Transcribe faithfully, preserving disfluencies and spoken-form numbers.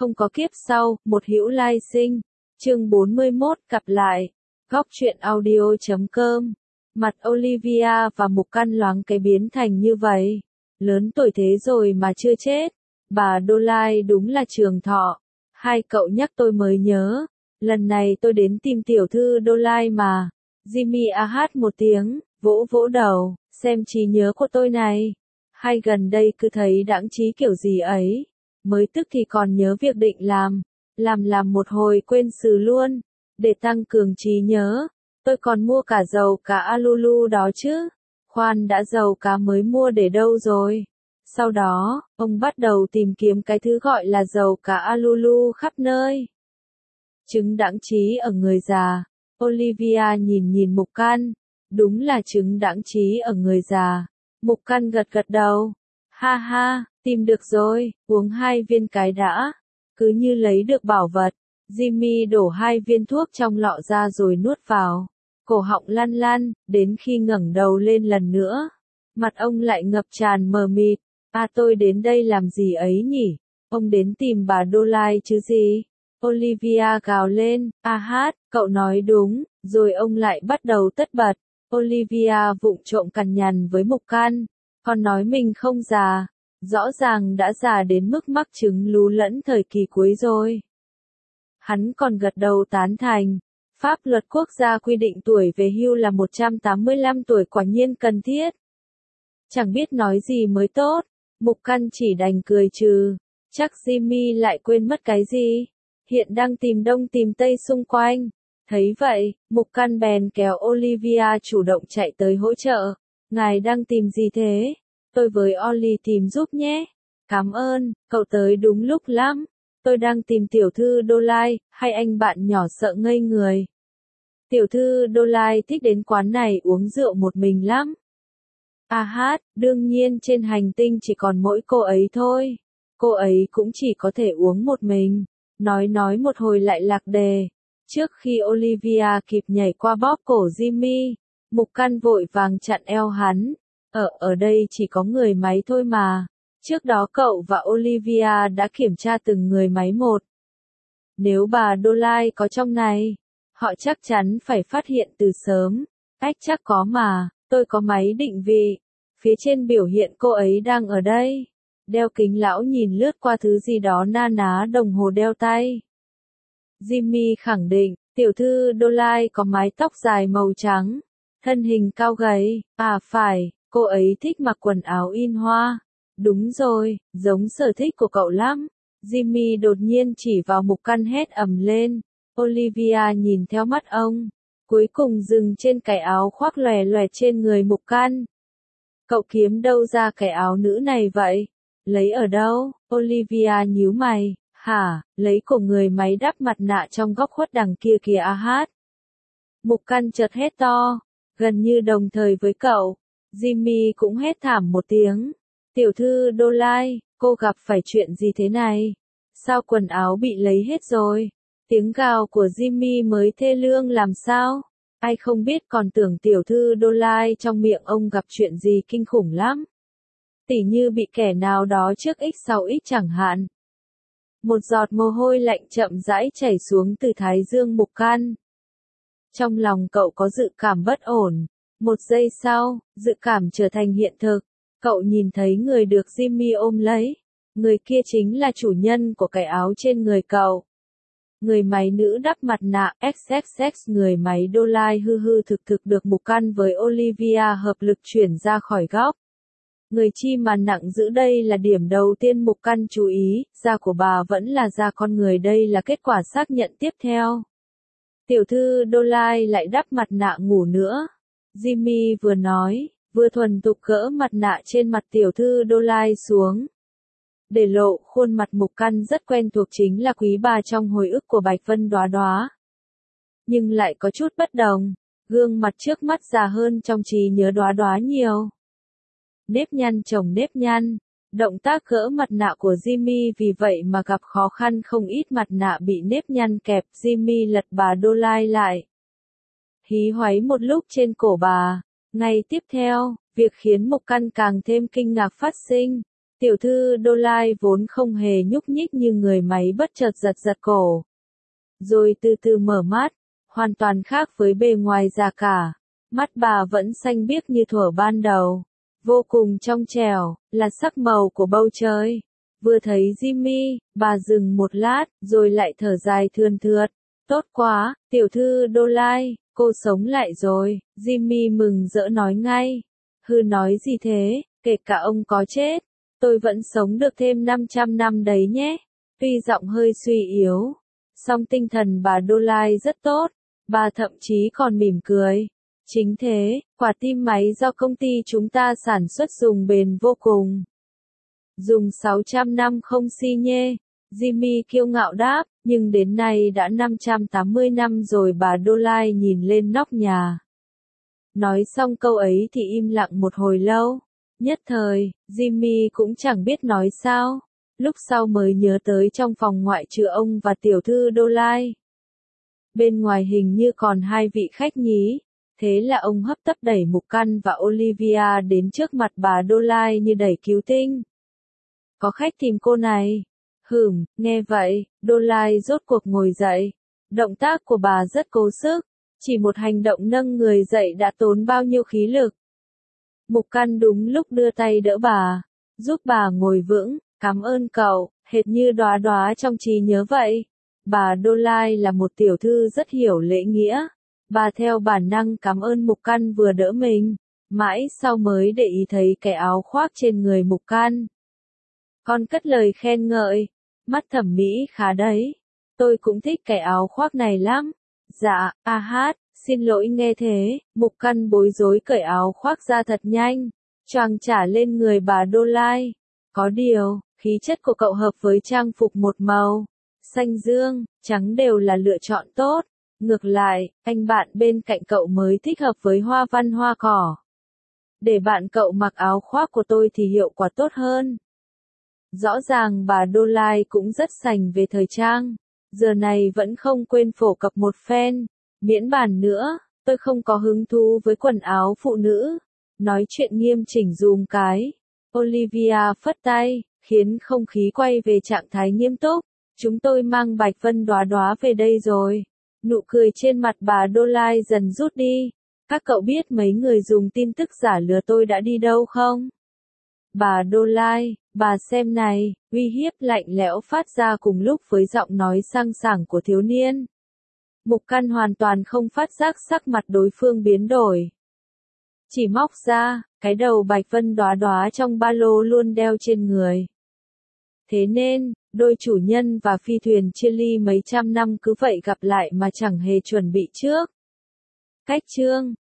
không có kiếp sau, một hữu lai sinh. Chương bốn mươi mốt cặp lại. Góc truyện audio chấm com. Mặt Olivia và Mục Căn loáng cái biến thành như vậy. Lớn tuổi thế rồi mà chưa chết. Bà Đô Lai đúng là trường thọ. Hai cậu nhắc tôi mới nhớ. Lần này tôi đến tìm tiểu thư Đô Lai mà. Jimmy a hát một tiếng, vỗ vỗ đầu, xem trí nhớ của tôi này. Hay gần đây cứ thấy đãng trí kiểu gì ấy. Mới tức thì còn nhớ việc định làm. Làm làm một hồi quên xừ luôn. Để tăng cường trí nhớ, tôi còn mua cả dầu cá alulu đó chứ. Khoan đã, dầu cá mới mua để đâu rồi? Sau đó, ông bắt đầu tìm kiếm cái thứ gọi là dầu cá alulu khắp nơi. Chứng đãng trí ở người già. Olivia nhìn nhìn Mục Căn. Đúng là chứng đãng trí ở người già. Mục Căn gật gật đầu. Ha ha, tìm được rồi, uống hai viên cái đã. Cứ như lấy được bảo vật. Jimmy đổ hai viên thuốc trong lọ ra rồi nuốt vào. Cổ họng lăn lăn, đến khi ngẩng đầu lên lần nữa. Mặt ông lại ngập tràn mờ mịt. À, tôi đến đây làm gì ấy nhỉ? Ông đến tìm bà Đô Lai chứ gì? Olivia gào lên. À hát, cậu nói đúng. Rồi ông lại bắt đầu tất bật. Olivia vụng trộm cằn nhằn với Mục Căn. Còn nói mình không già. Rõ ràng đã già đến mức mắc chứng lú lẫn thời kỳ cuối rồi. Hắn còn gật đầu tán thành. Pháp luật quốc gia quy định tuổi về hưu là một trăm tám mươi lăm tuổi, quả nhiên cần thiết. Chẳng biết nói gì mới tốt. Mục Căn chỉ đành cười trừ. Chắc Jimmy lại quên mất cái gì. Hiện đang tìm đông tìm tây xung quanh. Thấy vậy, Mục Căn bèn kéo Olivia chủ động chạy tới hỗ trợ. Ngài đang tìm gì thế? Tôi với Ollie tìm giúp nhé. Cảm ơn, cậu tới đúng lúc lắm. Tôi đang tìm tiểu thư Đô Lai, hay anh bạn nhỏ sợ ngây người. Tiểu thư Đô Lai thích đến quán này uống rượu một mình lắm. À hát, đương nhiên trên hành tinh chỉ còn mỗi cô ấy thôi. Cô ấy cũng chỉ có thể uống một mình. Nói nói một hồi lại lạc đề. Trước khi Olivia kịp nhảy qua bóp cổ Jimmy, Mục Căn vội vàng chặn eo hắn. Ở, ở đây chỉ có người máy thôi mà. Trước đó cậu và Olivia đã kiểm tra từng người máy một. Nếu bà Đô Lai có trong này, họ chắc chắn phải phát hiện từ sớm. Ách chắc có mà, tôi có máy định vị. Phía trên biểu hiện cô ấy đang ở đây. Đeo kính lão nhìn lướt qua thứ gì đó na ná đồng hồ đeo tay. Jimmy khẳng định, tiểu thư Đô Lai có mái tóc dài màu trắng. Thân hình cao gầy, à phải, cô ấy thích mặc quần áo in hoa. Đúng rồi, giống sở thích của cậu lắm. Jimmy đột nhiên chỉ vào Mục Căn hét ầm lên. Olivia nhìn theo mắt ông. Cuối cùng dừng trên cái áo khoác lòe loẹt trên người Mục Căn. Cậu kiếm đâu ra cái áo nữ này vậy? Lấy ở đâu? Olivia nhíu mày. Hả, lấy của người máy đắp mặt nạ trong góc khuất đằng kia kìa a hát. Mục Căn chợt hét to. Gần như đồng thời với cậu. Jimmy cũng hét thảm một tiếng. Tiểu thư Đô Lai, cô gặp phải chuyện gì thế này? Sao quần áo bị lấy hết rồi? Tiếng gào của Jimmy mới thê lương làm sao? Ai không biết còn tưởng tiểu thư Đô Lai trong miệng ông gặp chuyện gì kinh khủng lắm. Tỉ như bị kẻ nào đó trước x sau x chẳng hạn. Một giọt mồ hôi lạnh chậm rãi chảy xuống từ thái dương Mục Căn. Trong lòng cậu có dự cảm bất ổn. Một giây sau, dự cảm trở thành hiện thực. Cậu nhìn thấy người được Jimmy ôm lấy. Người kia chính là chủ nhân của cái áo trên người cậu. Người máy nữ đắp mặt nạ ích ích ích. Người máy Đô Lai hư hư thực thực được Mục Căn với Olivia hợp lực chuyển ra khỏi góc. Người chi mà nặng giữ đây là điểm đầu tiên Mục Căn chú ý. Da của bà vẫn là da con người, đây là kết quả xác nhận tiếp theo. Tiểu thư Đô Lai lại đắp mặt nạ ngủ nữa. Jimmy vừa nói, vừa thuần thục gỡ mặt nạ trên mặt tiểu thư Đô Lai xuống. Để lộ khuôn mặt Mục Căn rất quen thuộc, chính là quý bà trong hồi ức của Bạch Vân Đóa Đóa. Nhưng lại có chút bất đồng, gương mặt trước mắt già hơn trong trí nhớ Đóa Đóa nhiều. Nếp nhăn chồng nếp nhăn, động tác gỡ mặt nạ của Jimmy vì vậy mà gặp khó khăn không ít, mặt nạ bị nếp nhăn kẹp. Jimmy lật bà Đô Lai lại. Hí hoáy một lúc trên cổ bà. Ngay tiếp theo, việc khiến Mục Căn càng thêm kinh ngạc phát sinh. Tiểu thư Đô Lai vốn không hề nhúc nhích như người máy bất chợt giật giật cổ. Rồi từ từ mở mắt, hoàn toàn khác với bề ngoài già cả. Mắt bà vẫn xanh biếc như thuở ban đầu. Vô cùng trong trẻo, là sắc màu của bầu trời. Vừa thấy Jimmy, bà dừng một lát, rồi lại thở dài thườn thượt. Tốt quá, tiểu thư Đô Lai, cô sống lại rồi. Jimmy mừng rỡ nói ngay. Hừ nói gì thế, kể cả ông có chết, tôi vẫn sống được thêm năm trăm năm đấy nhé. Tuy giọng hơi suy yếu, song tinh thần bà Đô Lai rất tốt, bà thậm chí còn mỉm cười. Chính thế, quả tim máy do công ty chúng ta sản xuất dùng bền vô cùng. Dùng sáu trăm năm không xi nhê, Jimmy kiêu ngạo đáp, nhưng đến nay đã năm trăm tám mươi năm rồi. Bà Đô Lai nhìn lên nóc nhà. Nói xong câu ấy thì im lặng một hồi lâu. Nhất thời, Jimmy cũng chẳng biết nói sao. Lúc sau mới nhớ tới trong phòng ngoại trừ ông và tiểu thư Đô Lai. Bên ngoài hình như còn hai vị khách nhí. Thế là ông hấp tấp đẩy Mục Căn và Olivia đến trước mặt bà Đô Lai như đẩy cứu tinh. Có khách tìm cô này. Hửm, nghe vậy, Đô Lai rốt cuộc ngồi dậy. Động tác của bà rất cố sức. Chỉ một hành động nâng người dậy đã tốn bao nhiêu khí lực. Mục Căn đúng lúc đưa tay đỡ bà, giúp bà ngồi vững. Cảm ơn cậu, hệt như đóa đóa trong trí nhớ vậy. Bà Đô Lai là một tiểu thư rất hiểu lễ nghĩa. Bà theo bản năng cảm ơn Mục Căn vừa đỡ mình. Mãi sau mới để ý thấy cái áo khoác trên người Mục Căn. Con cất lời khen ngợi. Mắt thẩm mỹ khá đấy. Tôi cũng thích cái áo khoác này lắm. Dạ, a hát, xin lỗi nghe thế. Mục Căn bối rối cởi áo khoác ra thật nhanh. Choàng trả lên người bà Đô Lai. Có điều, khí chất của cậu hợp với trang phục một màu. Xanh dương, trắng đều là lựa chọn tốt. Ngược lại, anh bạn bên cạnh cậu mới thích hợp với hoa văn hoa cỏ. Để bạn cậu mặc áo khoác của tôi thì hiệu quả tốt hơn. Rõ ràng bà Đô Lai cũng rất sành về thời trang. Giờ này vẫn không quên phổ cập một phen. Miễn bàn nữa, tôi không có hứng thú với quần áo phụ nữ. Nói chuyện nghiêm chỉnh dùm cái. Olivia phất tay, khiến không khí quay về trạng thái nghiêm túc. Chúng tôi mang Bạch Vân đóa đóa về đây rồi. Nụ cười trên mặt bà Đô Lai dần rút đi. Các cậu biết mấy người dùng tin tức giả lừa tôi đã đi đâu không? Bà Đô Lai, bà xem này, uy hiếp lạnh lẽo phát ra cùng lúc với giọng nói sang sảng của thiếu niên. Mục Căn hoàn toàn không phát giác sắc mặt đối phương biến đổi. Chỉ móc ra, cái đầu Bạch Vân đóa đóa trong ba lô luôn đeo trên người. Thế nên, đôi chủ nhân và phi thuyền chia ly mấy trăm năm cứ vậy gặp lại mà chẳng hề chuẩn bị trước. Cách chương